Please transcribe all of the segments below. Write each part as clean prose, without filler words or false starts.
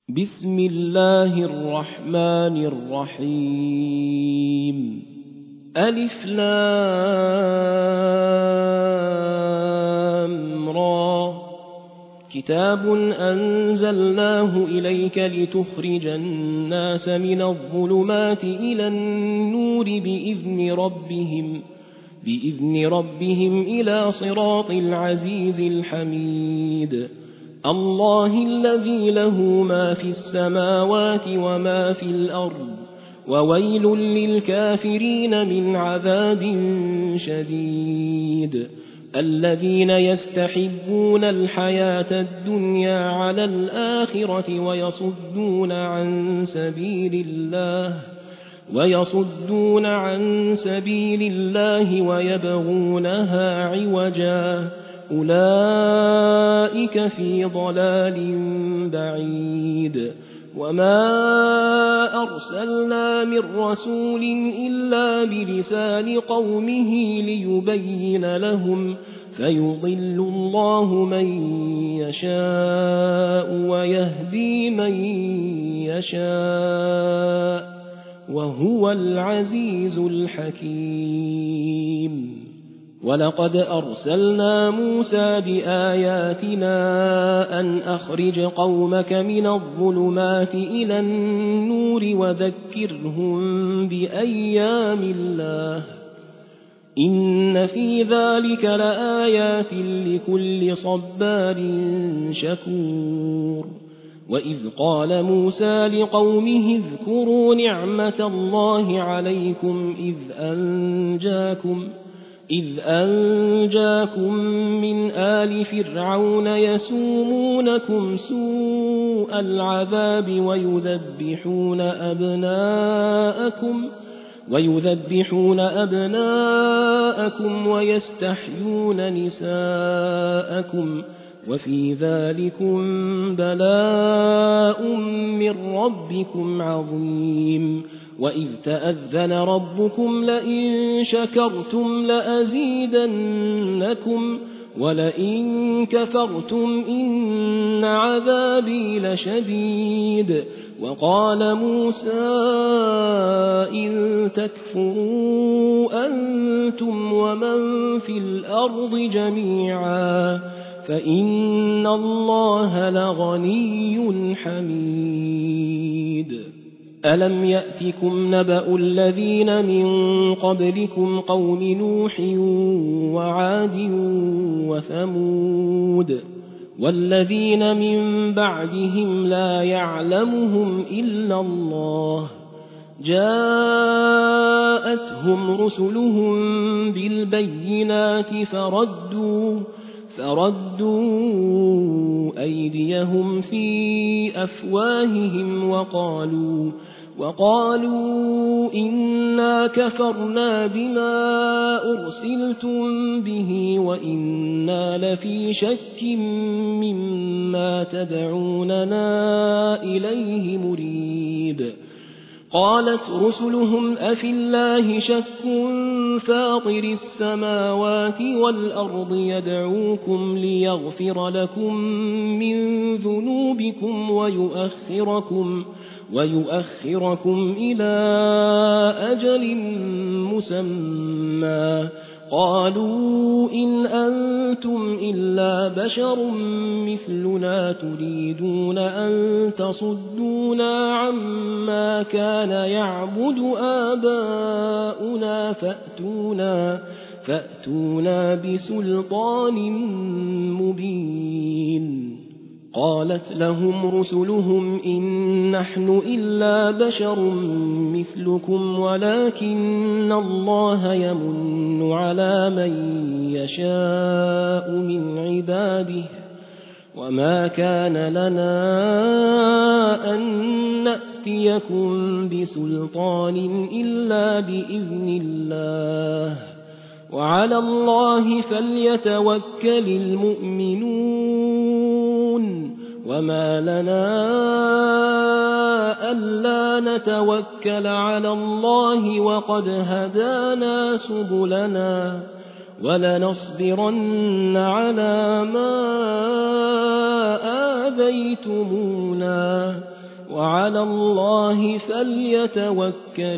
بسم الله الرحمن الرحيم ألف لام را كتاب أنزلناه إليك لتخرج الناس من الظلمات إلى النور بإذن ربهم إلى صراط العزيز الحميد الله الذي له ما في السماوات وما في الأرض وويل للكافرين من عذاب شديد الذين يستحبون الحياة الدنيا على الآخرة ويصدون عن سبيل الله ويبغونها عوجا أولئك في ضلال بعيد وما أرسلنا من رسول إلا بلسان قومه ليبين لهم فيضل الله من يشاء ويهدي من يشاء وهو العزيز الحكيم ولقد أرسلنا موسى بآياتنا أن أخرج قومك من الظلمات إلى النور وذكرهم بأيام الله إن في ذلك لآيات لكل صبار شكور وإذ قال موسى لقومه اذكروا نعمة الله عليكم إذ أنجاكم من آل فرعون يسومونكم سوء العذاب ويذبحون أبناءكم ويستحيون نساءكم وفي ذلكم بلاء من ربكم عظيم وإذ تأذن ربكم لئن شكرتم لأزيدنكم ولئن كفرتم إن عذابي لشديد وقال موسى إن تكفروا أنتم ومن في الأرض جميعا فإن الله لغني حميد ألم يأتكم نبأ الذين من قبلكم قوم نوح وعاد وثمود والذين من بعدهم لا يعلمهم إلا الله جاءتهم رسلهم بالبينات فردوا أيديهم في أفواههم وقالوا إنا كفرنا بما أرسلتم به وإنا لفي شك مما تدعوننا إليه مريب قالت رسلهم أفي الله شك فاطر السماوات والأرض يدعوكم ليغفر لكم من ذنوبكم ويؤخركم إلى أجل مسمى قالوا إن أنتم إلا بشر مثلنا تريدون أن تصدونا عما كان يعبد آباؤنا فأتونا بسلطان مبين قالت لهم رسلهم إن نحن إلا بشر مثلكم ولكن الله يمن على من يشاء من عباده وما كان لنا أن نأتيكم بسلطان إلا بإذن الله وعلى الله فليتوكل المؤمنون وما لنا ألا نتوكل على الله وقد هدانا سبلنا ولنصبرن على ما آذيتمونا وعلى الله فليتوكل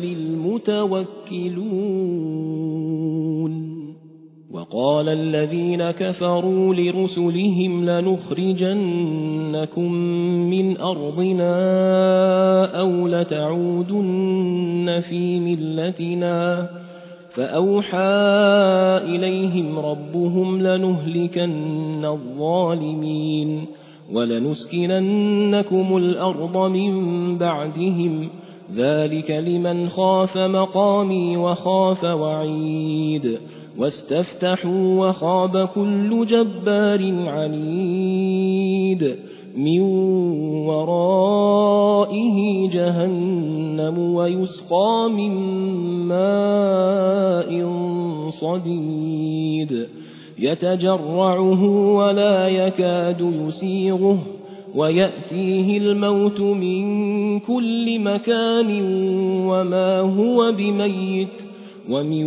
المتوكلون وقال الذين كفروا لرسلهم لنخرجنكم من أرضنا أو لتعودن في ملتنا فأوحى إليهم ربهم لنهلكن الظالمين ولنسكننكم الأرض من بعدهم ذلك لمن خاف مقامي وخاف وعيد واستفتحوا وخاب كل جبار عنيد من ورائه جهنم ويسقى من ماء صديد يتجرعه ولا يكاد يسيغه ويأتيه الموت من كل مكان وما هو بميت ومن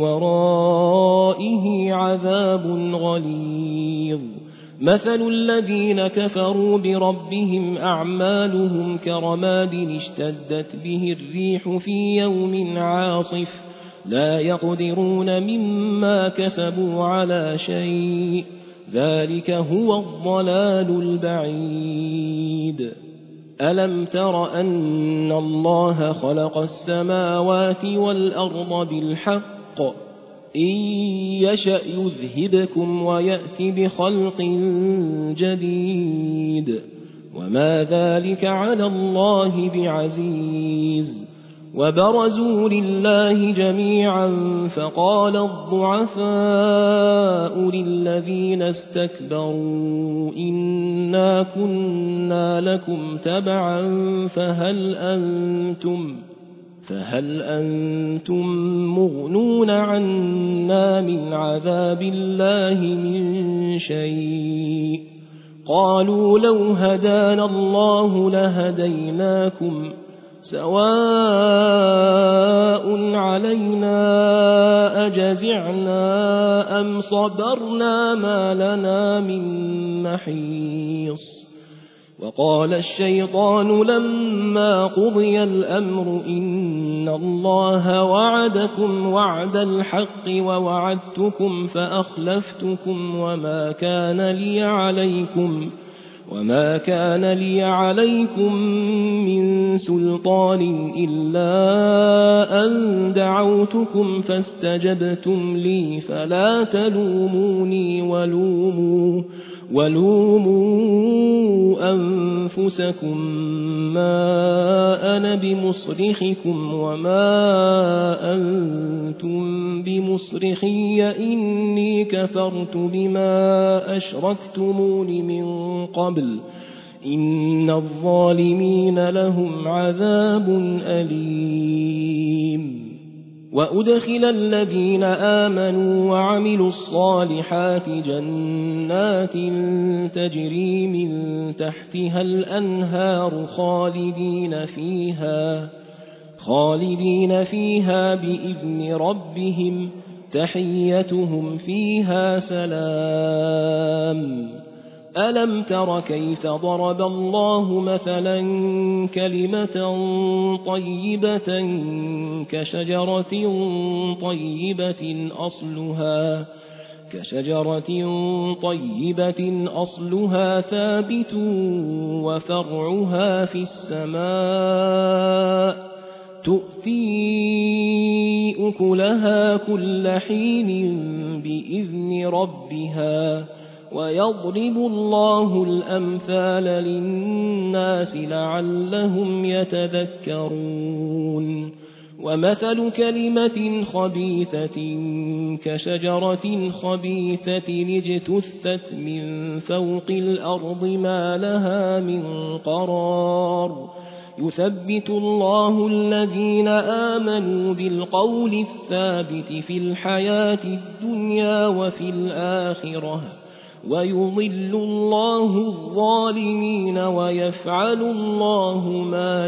ورائه عذاب غليظ مثل الذين كفروا بربهم أعمالهم كرماد اشتدت به الريح في يوم عاصف لا يقدرون مما كسبوا على شيء ذلك هو الضلال البعيد ألم تر أن الله خلق السماوات والأرض بالحق إن يشأ يذهبكم ويأت بخلق جديد وما ذلك على الله بعزيز وبرزوا لله جميعا فقال الضعفاء للذين استكبروا إنا كنا لكم تبعا فهل أنتم مغنون عنا من عذاب الله من شيء قالوا لو هدانا الله لهديناكم سواء علينا أجزعنا أم صبرنا ما لنا من محيص وقال الشيطان لما قضي الأمر إن الله وعدكم وعد الحق ووعدتكم فأخلفتكم وما كان لي عليكم من سلطان إلا أن دعوتكم فاستجبتم لي فلا تلوموني ولوموا أنفسكم ما أنا بمصرخكم وما أنتم بمصرخي إني كفرت بما أشركتمون من قبل إن الظالمين لهم عذاب أليم وأدخل الذين آمنوا وعملوا الصالحات جنات تجري من تحتها الأنهار خالدين فيها بإذن ربهم تحيتهم فيها سلام ألم تر كيف ضرب الله مثلا كلمة طيبة كشجرة طيبة أصلها ثابت وفرعها في السماء تؤتي أكلها كل حين بإذن ربها ويضرب الله الأمثال للناس لعلهم يتذكرون ومثل كلمة خبيثة كشجرة خبيثة اجتثت من فوق الأرض ما لها من قرار يثبت الله الذين آمنوا بالقول الثابت في الحياة الدنيا وفي الآخرة ويضل الله الظالمين ويفعل الله ما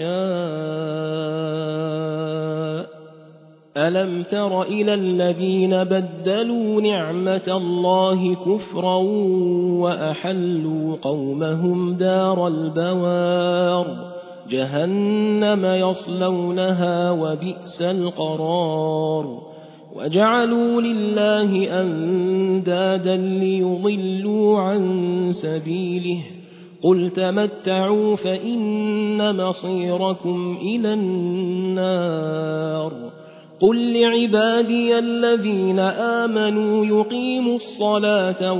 يشاء ألم تر إلى الذين بدلوا نعمة الله كفرا وأحلوا قومهم دار البوار جهنم يصلونها وبئس القرار وجعلوا لله أندادا ليضلوا عن سبيله قل تمتعوا فإن مصيركم إلى النار قل لعبادي الذين آمنوا يقيموا الصلاة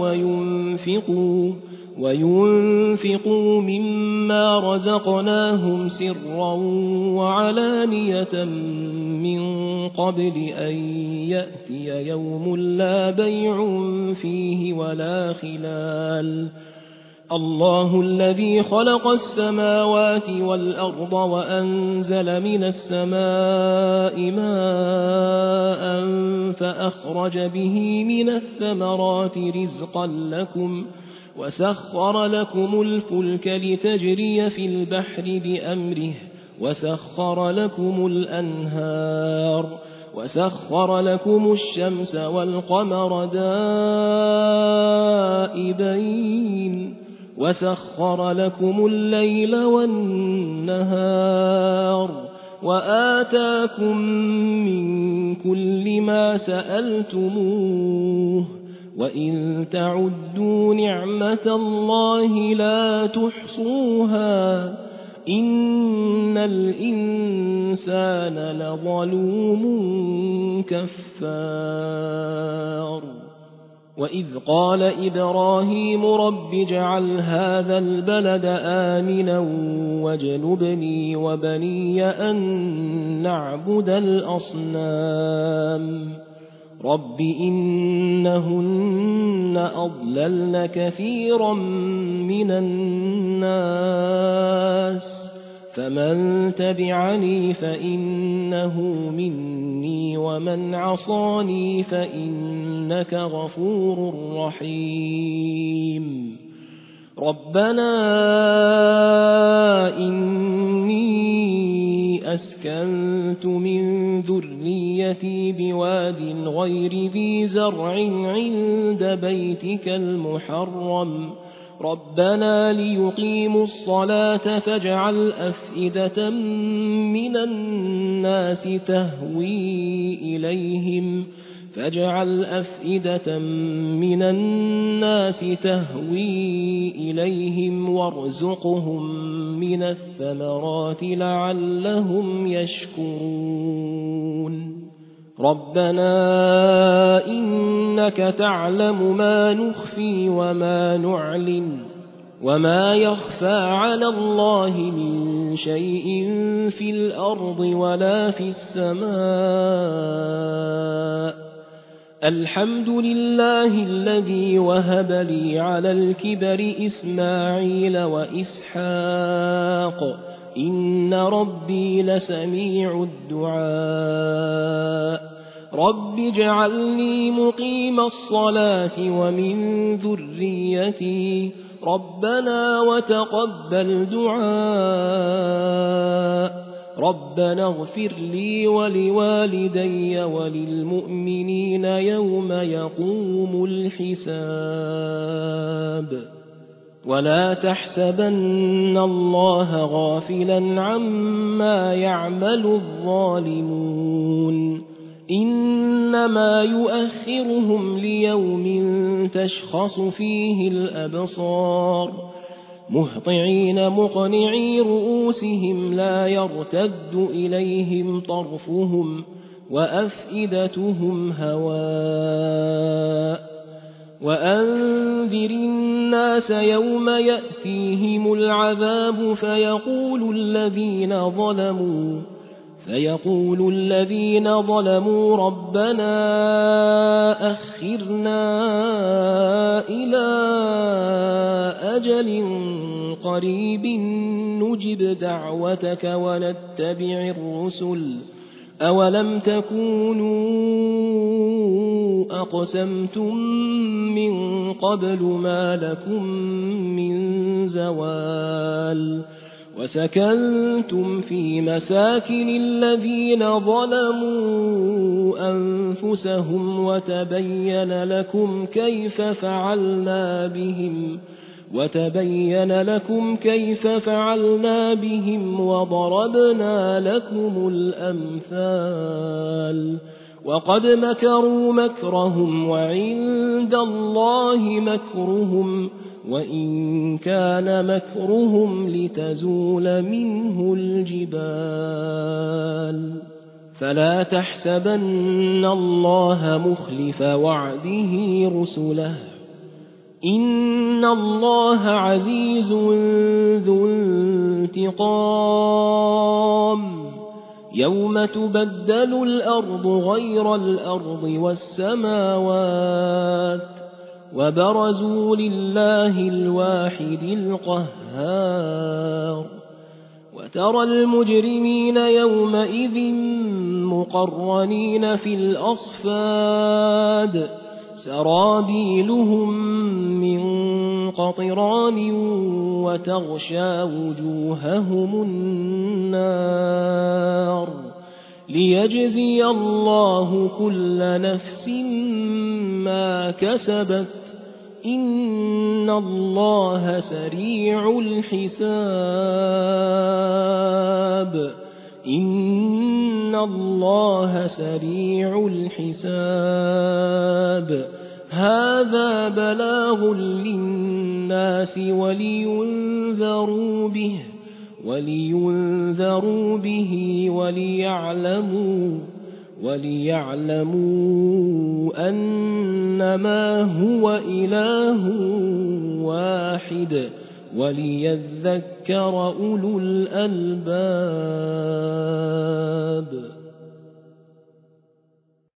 وينفقوا مما رزقناهم سرا وعلانية من قبل أن يأتي يوم لا بيع فيه ولا خلال الله الذي خلق السماوات والأرض وأنزل من السماء ماء فأخرج به من الثمرات رزقا لكم وسخر لكم الفلك لتجري في البحر بأمره وسخر لكم الأنهار وسخر لكم الشمس والقمر دائبين وسخر لكم الليل والنهار وآتاكم من كل ما سألتموه وإن تعدوا نعمة الله لا تحصوها إن الإنسان لظلوم كفار وإذ قال إبراهيم رب اجعل هذا البلد آمنا واجنبني وبني أن نعبد الأصنام رب إنهن أضللن كثيرا من الناس فمن تبعني فإنه مني ومن عصاني فإنك غفور رحيم ربنا إني أسكنت من ذريتي بواد غير ذي زرع عند بيتك المحرم ربنا ليقيموا الصلاة فاجعل أفئدة من الناس تهوي إليهم وارزقهم من الثمرات لعلهم يشكرون ربنا إنك تعلم ما نخفي وما نعلن وما يخفى على الله من شيء في الأرض ولا في السماء الحمد لله الذي وهب لي على الكبر إسماعيل وإسحاق إن ربي لسميع الدعاء رب اجعلني مقيم الصلاة ومن ذريتي ربنا وتقبل دعاء ربنا اغفر لي ولوالدي وللمؤمنين يوم يقوم الحساب ولا تحسبن الله غافلا عما يعمل الظالمون إنما يؤخرهم ليوم تشخص فيه الأبصار مهطعين مقنعي رؤوسهم لا يرتد إليهم طرفهم وأفئدتهم هواء وأنذر الناس يوم يأتيهم العذاب فيقول الذين ظلموا ربنا أخرنا إلى أجل قريب نجب دعوتك ونتبع الرسل أولم تكونوا أقسمتم من قبل ما لكم من زوال وسكنتم في مساكن الذين ظلموا أنفسهم وتبين لكم كيف فعلنا بهم وتبين لكم كيف فعلنا بهم وضربنا لكم الأمثال وقد مكروا مكرهم وعند الله مكرهم وإن كان مكرهم لتزول منه الجبال فلا تحسبن الله مخلف وعده رسله إن الله عزيز ذو انتقام يوم تبدل الأرض غير الأرض والسماوات وبرزوا لله الواحد القهار وترى المجرمين يومئذ مقرنين في الأصفاد سرابيلهم من قطران وتغشى وجوههم النار ليجزي الله كل نفس ما كسبت إن الله سريع الحساب إن الله سريع الحساب هذا بلاغ للناس ولينذروا به وليعلموا أنما هو إله واحد وليذكر أولو الألباب